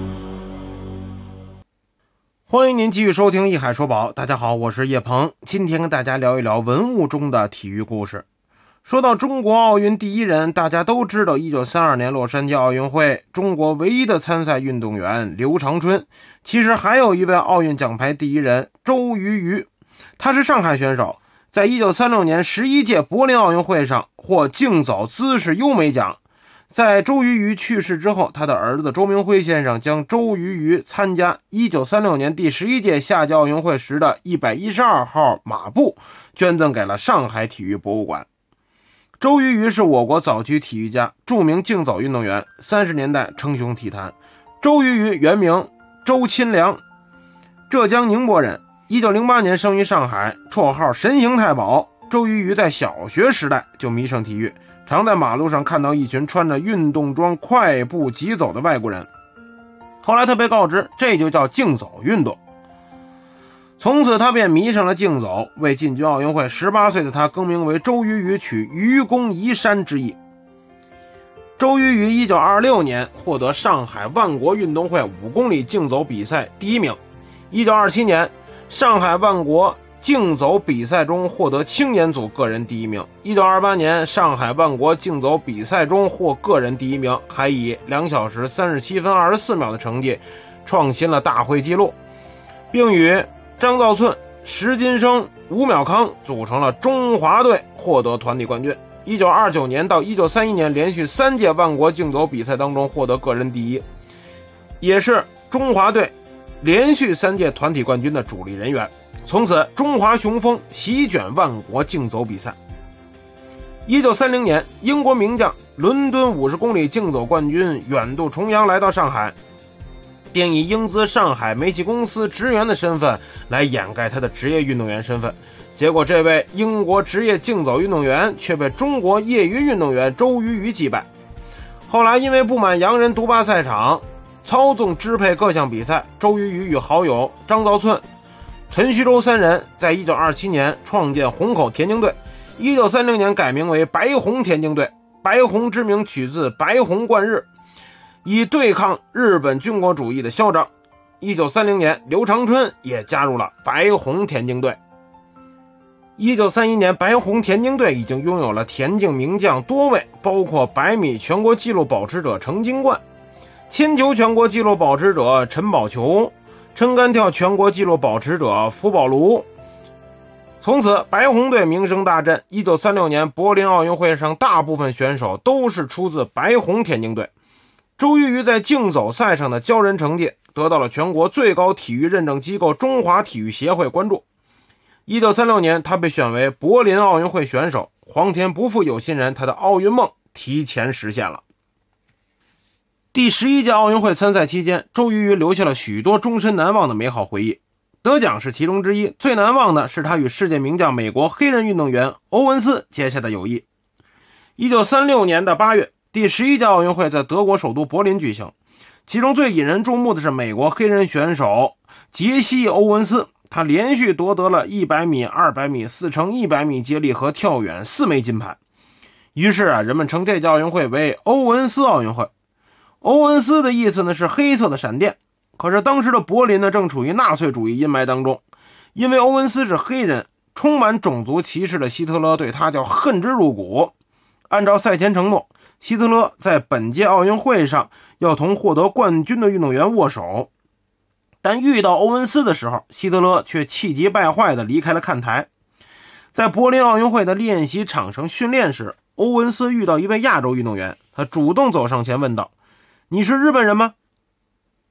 欢迎您继续收听一海说宝，大家好，我是叶鹏，今天跟大家聊一聊文物中的体育故事。说到中国奥运第一人，大家都知道1932年洛杉矶奥运会中国唯一的参赛运动员刘长春，其实还有一位奥运奖牌第一人周瑜瑜，他是上海选手，在1936年11届柏林奥运会上获竞走姿势优美奖。在周瑜瑜去世之后，他的儿子周明辉先生将周瑜瑜参加1936年第11届夏季奥运会时的112号马步捐赠给了上海体育博物馆。周瑜瑜是我国早期体育家，著名竞走运动员，30年代称雄体坛。周瑜瑜原名周钦良，浙江宁波人，1908年生于上海，绰号神行太保。周瑜瑜在小学时代就迷上体育，常在马路上看到一群穿着运动装快步疾走的外国人。后来他被告知，这就叫竞走运动。从此他便迷上了竞走，为进军奥运会，18岁的他更名为周瑜瑜，取愚公移山之意。周瑜瑜1926年获得上海万国运动会5公里竞走比赛第1名。1927年上海万国竞走比赛中获得青年组个人第1名。1928年上海万国竞走比赛中获个人第1名，还以2小时37分24秒的成绩创新了大会纪录，并与张兆寸、石金生、吴淼康组成了中华队，获得团体冠军。1929年到1931年连续3届万国竞走比赛当中获得个人第1，也是中华队连续3届团体冠军的主力人员。从此中华雄风席卷万国竞走比赛。1930年英国名将伦敦50公里竞走冠军远渡重洋来到上海，并以英资上海煤气公司职员的身份来掩盖他的职业运动员身份。结果这位英国职业竞走运动员却被中国业余运动员周瑜瑜击败。后来因为不满洋人独霸赛场，操纵支配各项比赛，周瑜瑜与好友张兆寸、陈旭洲3人在1927年创建虹口田径队，1930年改名为白虹田径队，白虹之名取自白虹贯日，以对抗日本军国主义的嚣张。1930年刘长春也加入了白虹田径队。1931年白虹田径队已经拥有了田径名将多位，包括100米全国纪录保持者程金冠、铅球全国纪录保持者陈宝球、撑杆跳全国纪录保持者福宝卢。从此白虹队名声大振。1936年柏林奥运会上大部分选手都是出自白虹田径队。周瑜瑜在竞走赛上的骄人成绩得到了全国最高体育认证机构中华体育协会关注。1936年他被选为柏林奥运会选手，皇天不负有心人，他的奥运梦提前实现了。第11届奥运会参赛期间，周瑜瑜留下了许多终身难忘的美好回忆，得奖是其中之一，最难忘的是他与世界名将美国黑人运动员欧文斯结下的友谊。1936年的8月，第11届奥运会在德国首都柏林举行，其中最引人注目的是美国黑人选手杰西·欧文斯，他连续夺得了100米、200米、4x100米接力和跳远4枚金牌。于是人们称这届奥运会为欧文斯奥运会。欧文斯的意思呢是黑色的闪电，可是当时的柏林呢正处于纳粹主义阴霾当中，因为欧文斯是黑人，充满种族歧视的希特勒对他叫恨之入骨。按照赛前承诺，希特勒在本届奥运会上要同获得冠军的运动员握手，但遇到欧文斯的时候，希特勒却气急败坏地离开了看台。在柏林奥运会的练习场上训练时，欧文斯遇到一位亚洲运动员，他主动走上前问道：“你是日本人吗？”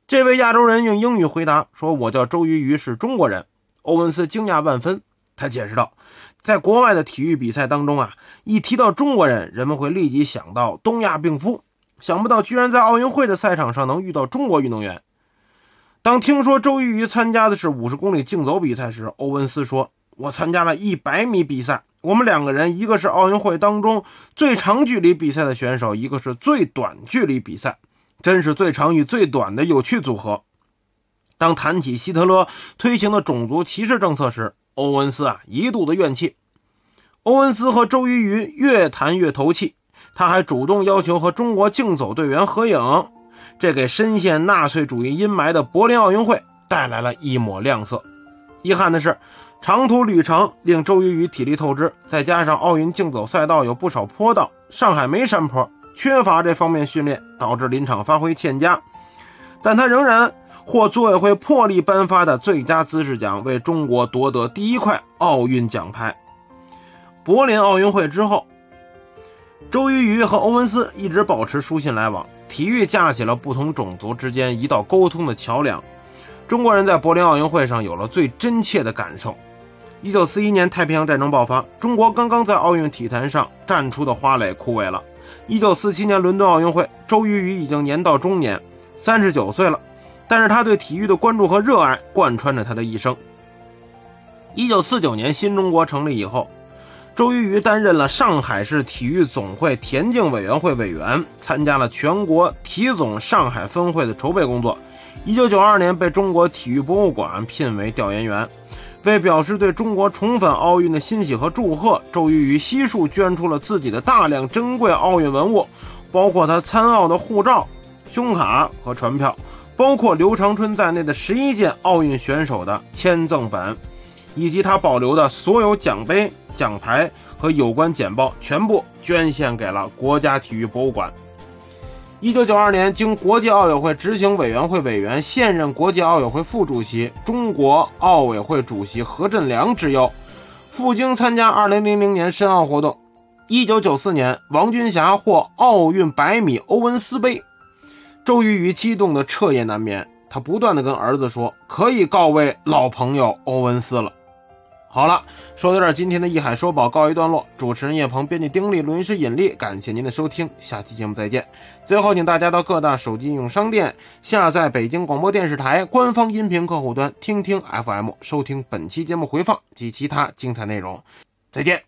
这位亚洲人用英语回答说，我叫周瑜瑜，是中国人。欧文斯惊讶万分，他解释道，在国外的体育比赛当中啊，一提到中国人，人们会立即想到东亚病夫，想不到居然在奥运会的赛场上能遇到中国运动员。当听说周瑜瑜参加的是50公里竞走比赛时，欧文斯说，我参加了100米比赛，我们2个人，一个是奥运会当中最长距离比赛的选手，一个是最短距离比赛，真是最长与最短的有趣组合。当谈起希特勒推行的种族歧视政策时，欧文斯一肚子怨气。欧文斯和周瑜瑜越谈越投气，他还主动要求和中国竞走队员合影，这给深陷纳粹主义阴霾的柏林奥运会带来了一抹亮色。遗憾的是，长途旅程令周瑜瑜体力透支，再加上奥运竞走赛道有不少坡道，上海没山坡，缺乏这方面训练，导致临场发挥欠佳。但他仍然获组委会破例颁发的最佳姿势奖，为中国夺得第1块奥运奖牌。柏林奥运会之后，周瑜瑜和欧文斯一直保持书信来往，体育架起了不同种族之间一道沟通的桥梁。中国人在柏林奥运会上有了最真切的感受。1941年太平洋战争爆发，中国刚刚在奥运体坛上站出的花蕾枯萎了。1947年伦敦奥运会，周瑜瑜已经年到中年，39岁了，但是他对体育的关注和热爱贯穿着他的一生。1949年新中国成立以后，周瑜瑜担任了上海市体育总会田径委员会委员，参加了全国体总上海分会的筹备工作。1992年被中国体育博物馆聘为调研员。为表示对中国重返奥运的欣喜和祝贺，周瑜瑜悉数捐出了自己的大量珍贵奥运文物，包括他参奥的护照、胸卡和船票，包括刘长春在内的11届奥运选手的签赠本，以及他保留的所有奖杯、奖牌和有关简报，全部捐献给了国家体育博物馆。1992年，经国际奥委会执行委员会委员、现任国际奥委会副主席、中国奥委会主席何振良之邀，赴京参加2000年申奥活动。1994年，王军霞获奥运100米欧文斯杯，周瑜瑜激动的彻夜难眠，他不断的跟儿子说，可以告慰老朋友欧文斯了。好了，说到这儿，今天的艺海说宝告一段落。主持人叶鹏，编辑丁力，录音师尹力，感谢您的收听，下期节目再见。最后，请大家到各大手机应用商店下载北京广播电视台官方音频客户端听听 FM， 收听本期节目回放及其他精彩内容。再见。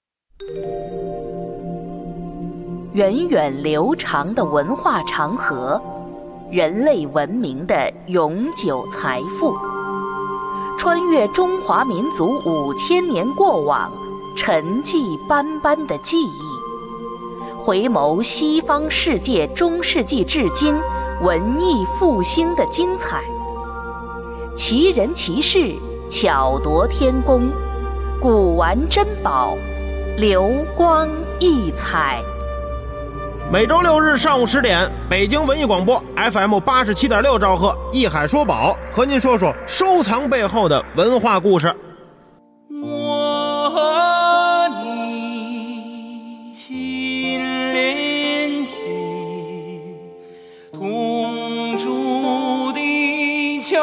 源远流长的文化长河，人类文明的永久财富。穿越中华民族5000年过往，沉寂斑斑的记忆，回眸西方世界中世纪至今文艺复兴的精彩。奇人奇事，巧夺天工，古玩珍宝，流光溢彩。 每周6日上午10点，北京文艺广播 FM 87.6兆赫，艺海说宝，和您说说收藏背后的文化故事。 我和你心连心，同住地球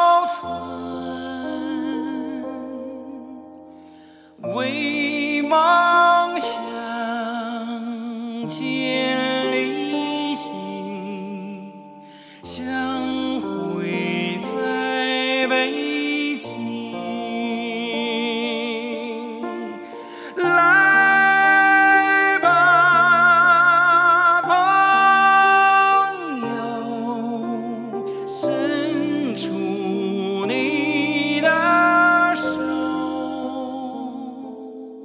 村，为梦想千里行，相会在北京。来吧，朋友，伸出你的手。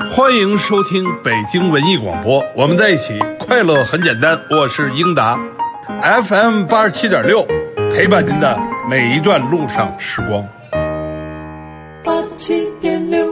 欢迎收听北京文艺广播，我们在一起，快乐很简单。我是英达 ，FM 87.6，陪伴您的每一段路上时光。 87.6。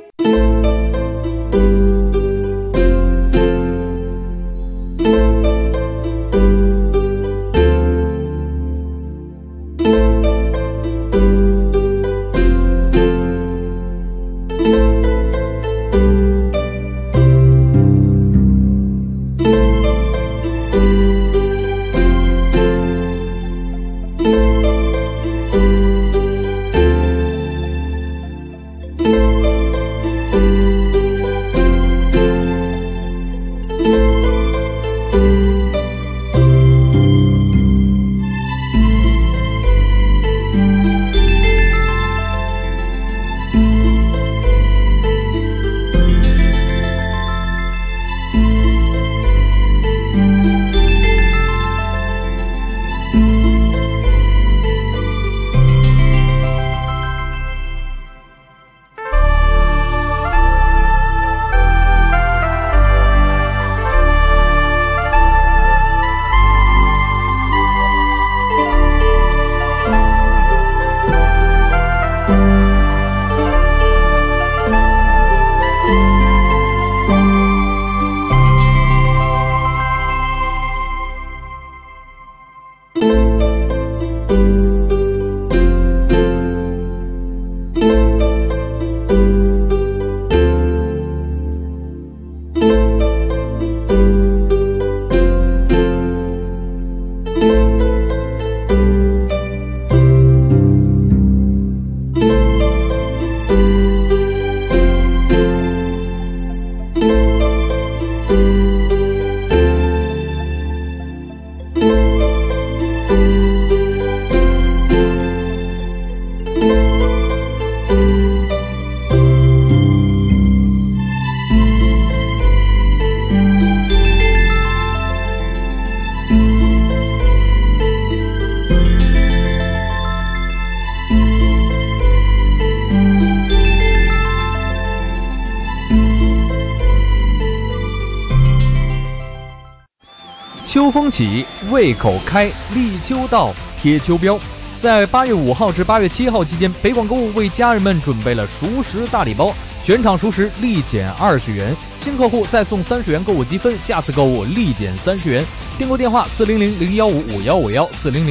秋风起，胃口开，立秋到，贴秋膘。在8月5号至8月7号期间，北广购物为家人们准备了熟食大礼包，全场熟食立减20元，新客户再送30元购物积分，下次购物立减30元。订购电话400-015-5151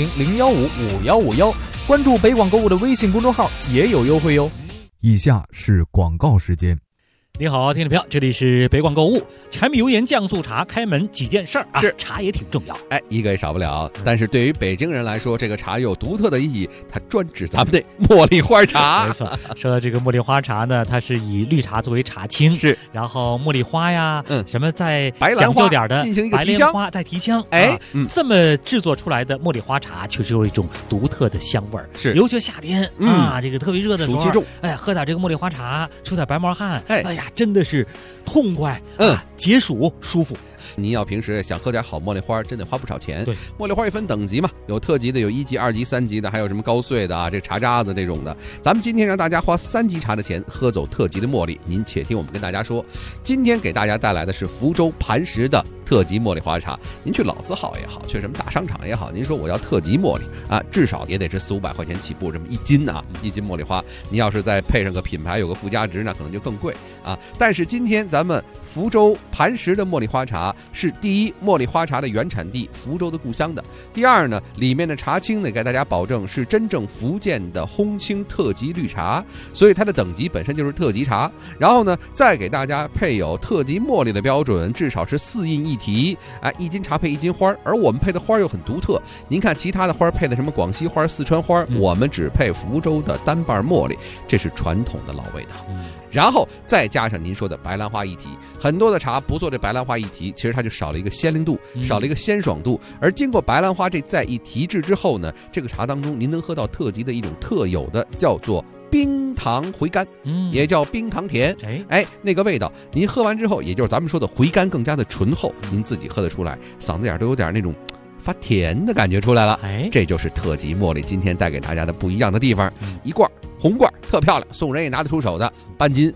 400-015-5151，关注北广购物的微信公众号也有优惠哟。以下是广告时间。 你好，听众朋友，这里是北广购物。柴米油盐酱醋茶开门几件事儿啊，茶也挺重要， 一个也少不了。但是对于北京人来说，这个茶有独特的意义，它专指咱们的茉莉花茶。 没错，说这个茉莉花茶呢，它是以绿茶作为茶青， 是， 然后茉莉花呀，什么再白兰花讲究点的进行一个白提香， 莲花再提香，这么制作出来的茉莉花茶，确实有一种独特的香味儿。 是， 尤其夏天啊，这个特别热的时候， 暑气重， 喝点这个茉莉花茶，出点白毛汗，哎呀，真的是痛快，解暑舒服。 您要平时想喝点好茉莉花，真得花不少钱。 对， 茉莉花也分等级嘛，有特级的，有1级、2级、3级的，还有什么高碎的啊，这茶渣子这种的。咱们今天让大家花3级茶的钱喝走特级的茉莉，您且听我们跟大家说，今天给大家带来的是福州磐石的特级茉莉花茶。您去老字号也好，去什么大商场也好，您说我要特级茉莉啊，至少也得是400-500块钱起步，这么1斤啊，1斤茉莉花。您要是再配上个品牌，有个附加值，那可能就更贵啊。但是今天咱们福州磐石的茉莉花茶是第一，茉莉花茶的原产地福州的故乡的；第二呢，里面的茶青呢，给大家保证是真正福建的烘青特级绿茶，所以它的等级本身就是特级茶。然后呢，再给大家配有特级茉莉的标准，至少是4印1提，哎，1斤茶配1斤花，而我们配的花又很独特。您看其他的花配的什么广西花、四川花，我们只配福州的单瓣茉莉，这是传统的老味道。然后再加上您说的白兰花1提，很多的茶不做这白兰花1提，其实它就少了一个鲜灵度，少了一个鲜爽度。而经过白兰花这再一提制之后呢，这个茶当中您能喝到特级的一种特有的叫做冰糖回甘，也叫冰糖甜。那个味道您喝完之后，也就是咱们说的回甘，更加的醇厚，您自己喝得出来，嗓子眼都有点那种发甜的感觉出来了。这就是特级茉莉今天带给大家的不一样的地方。一罐红罐特漂亮，送人也拿得出手的半斤。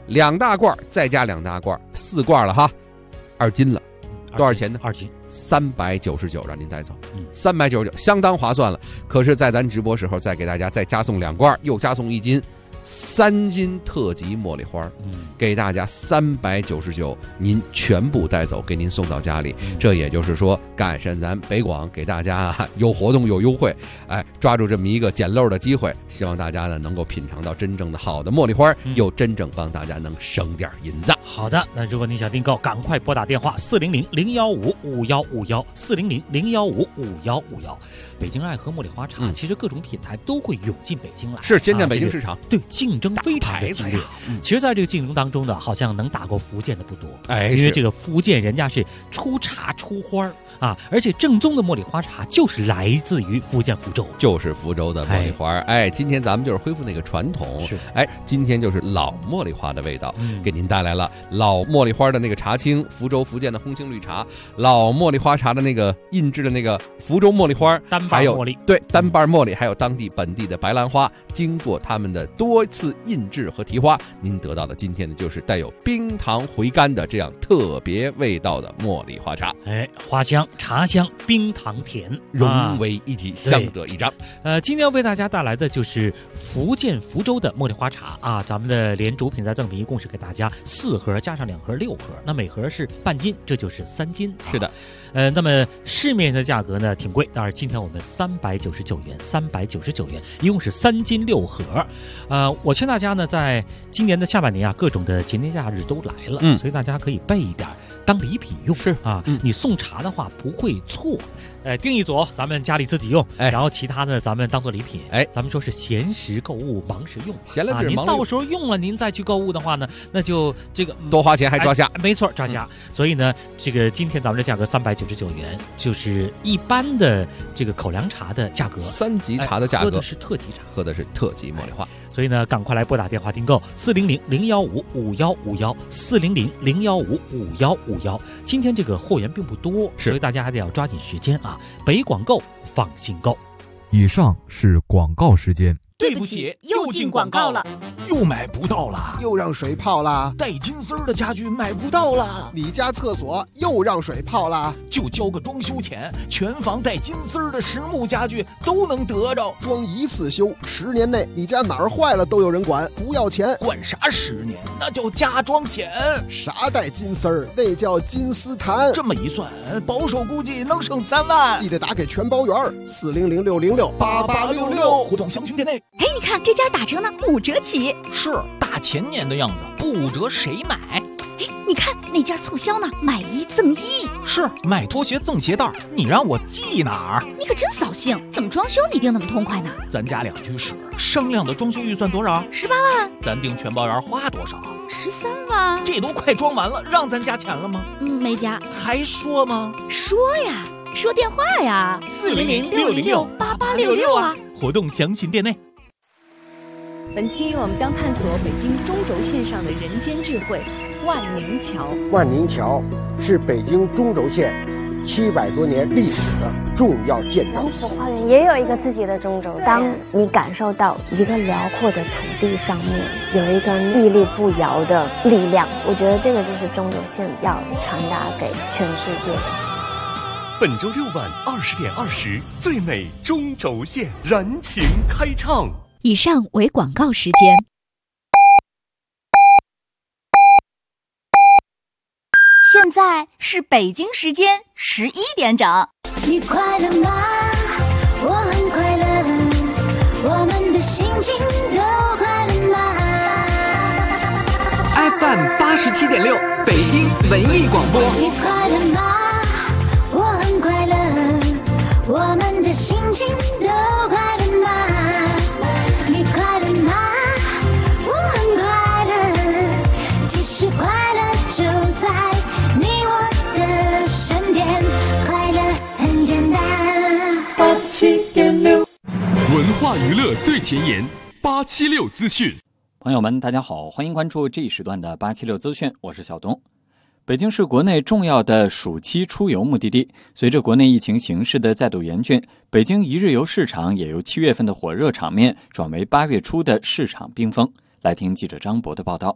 2大罐再加2大罐，4罐了哈，2斤了，多少钱呢 ？2斤 399，让您带走，399，相当划算了。可是，在咱直播时候再给大家再加送2罐，又加送1斤。3斤特级茉莉花，给大家399，您全部带走，给您送到家里。这也就是说，赶上咱北广给大家有活动有优惠，哎，抓住这么一个捡漏的机会，希望大家呢能够品尝到真正的好的茉莉花，又真正帮大家能省点银子。 好的，那如果您想订购，赶快拨打电话400-015-5151，400-015-5151。北京爱喝茉莉花茶，其实各种品牌都会涌进北京来， 是先占北京市场， 对，竞争非常的激烈。其实在这个竞争当中呢，好像能打过福建的不多，因为这个福建人家是出茶出花啊，而且正宗的茉莉花茶就是来自于福建福州， 就是福州的茉莉花。哎，今天咱们就是恢复那个传统，哎，今天就是老茉莉花的味道，给您带来了老茉莉花的那个茶青，福州福建的红青绿茶，老茉莉花茶的那个印制的那个福州茉莉花， 还有对单瓣茉莉，还有当地本地的白兰花，经过他们的多次印制和提花，您得到的今天的就是带有冰糖回甘的这样特别味道的茉莉花茶。 哎，花香、茶香、冰糖甜融为一体，相得益彰。 今天要为大家带来的就是福建福州的茉莉花茶啊，咱们的连主品再赠品一共是给大家4盒加上2盒6盒，那每盒是半斤，这就是3斤。 是的。 那么市面的价格呢挺贵，当然今天我们399元，399元，一共是3斤6盒。我劝大家呢，在今年的下半年啊，各种的节年假日都来了，所以大家可以备一点当礼品用。 是啊，你送茶的话不会错。订一组，咱们家里自己用，然后其他的咱们当做礼品。咱们说是闲时购物，忙时用， 闲了不是您到时候用了，您再去购物的话呢，那就这个多花钱还抓瞎。 没错，抓瞎。所以呢，这个今天咱们的价格399元，就是一般的这个口粮茶的价格 ，3级茶的价格， 喝的是特级茶， 喝的是特级茉莉花。 所以呢，赶快来拨打电话订购400-015-5151，400-015-5151。今天这个货源并不多，所以大家还得要抓紧时间啊！北广购，放心购。 以上是广告时间。 对不起，又进广告了，又买不到了， 又让水泡了， 带金丝的家具买不到了， 你家厕所又让水泡了， 就交个装修钱，全房带金丝的实木家具都能得着， 装一次修，10年内你家哪儿坏了都有人管，不要钱。 管啥10年？那叫加装险。 啥带金丝儿？那叫金丝檀。 这么一算，保守估计能省3万。 记得打给全包员，400-606-8866， 互动详询店内。 哎，你看这家打折呢，5折起。 是大前年的样子，不折谁买？ 哎，你看那家促销呢，买1赠1。 是买拖鞋赠鞋带，你让我记哪儿？ 你可真扫兴，怎么装修你定那么痛快呢？ 咱家2居室，商量的装修预算多少 ？18万。 咱订全包员花多少 ？13万。 这都快装完了，让咱加钱了吗？ 没加。 还说吗？ 说呀，说电话呀，400-606-8866啊。 活动详询店内。 本期我们将探索北京中轴线上的人间智慧——万宁桥。 万宁桥是北京中轴线700多年历史的重要建筑。 王府花园也有一个自己的中轴线。当你感受到一个辽阔的土地上面有一个屹立不摇的力量，我觉得这个就是中轴线要传达给全世界的。 本周6晚20点20，最美中轴线燃情开唱。 以上为广告时间。现在是北京时间11点整。 你快乐吗？我很快乐，我们的心情都快乐吗 ？FM 87.6，北京文艺广播。 你快乐吗？我很快乐，我们的心情都快乐吗？你快乐吗？我很快乐，其实快乐就在你我的身边，快乐很简单。87.6， 文化娱乐最前沿，876资讯。 朋友们，大家好，欢迎关注这一时段的876资讯，我是小东。北京是国内重要的暑期出游目的地，随着国内疫情形势的再度严峻，北京一日游市场也由7月份的火热场面转为8月初的市场冰封。来听记者张博的报道。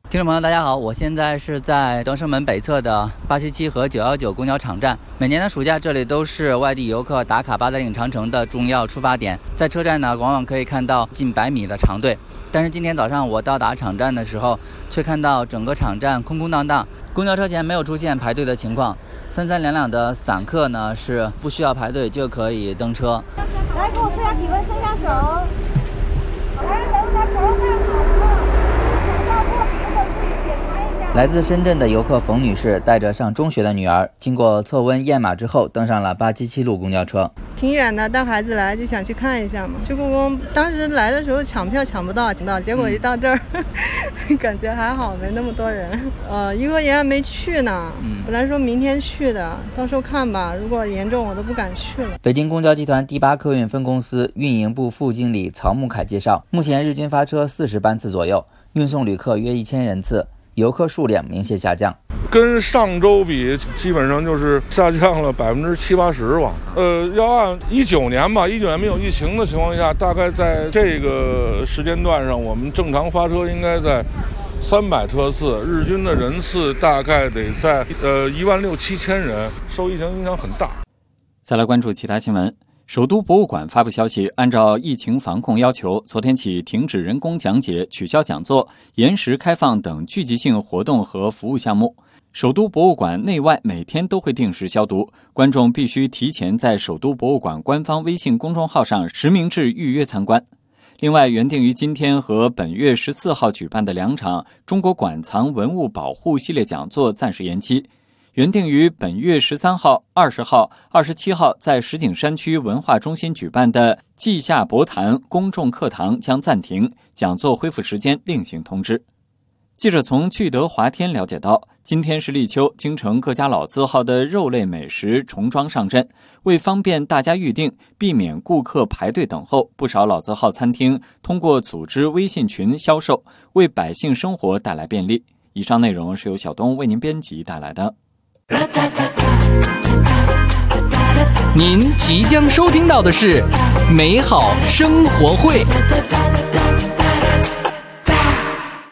听众朋友大家好，我现在是在德胜门北侧的877和919公交场站。每年的暑假，这里都是外地游客打卡八达岭长城的重要出发点。在车站呢，往往可以看到近100米的长队。但是今天早上我到达场站的时候，却看到整个场站空空荡荡，公交车前没有出现排队的情况。三三两两的散客呢，是不需要排队就可以登车。 来，给我测下体温，伸下手。来，等把手看好了，要过鼻子自己检查一下。 来自深圳的游客冯女士带着上中学的女儿，经过测温验码之后，登上了877路公交车。 挺远的，带孩子来就想去看一下嘛。去故宫，当时来的时候抢票抢不到，结果一到这儿，感觉还好，没那么多人。颐和园没去呢，本来说明天去的，到时候看吧。如果严重，我都不敢去了。 北京公交集团第8客运分公司运营部副经理曹木凯介绍，目前日均发车40班次左右，运送旅客约1000人次，游客数量明显下降。 跟上周比，基本上就是下降了70-80%吧。要按19年吧，19年没有疫情的情况下，大概在这个时间段上，我们正常发车应该在300车次，日均的人次大概得在16000-7000人，受疫情影响很大。 再来关注其他新闻。首都博物馆发布消息，按照疫情防控要求，昨天起停止人工讲解、取消讲座、延时开放等聚集性活动和服务项目。首都博物馆内外每天都会定时消毒，观众必须提前在首都博物馆官方微信公众号上实名制预约参观。另外，原定于今天和本月14号举办的2场中国馆藏文物保护系列讲座暂时延期。原定于本月13号、20号、27号在石景山区文化中心举办的稷下博谈公众课堂将暂停，讲座恢复时间另行通知。记者从聚德华天了解到，今天是立秋，京城各家老字号的肉类美食重装上阵。为方便大家预订，避免顾客排队等候，不少老字号餐厅通过组织微信群销售，为百姓生活带来便利。以上内容是由小东为您编辑带来的。 您即将收听到的是美好生活会。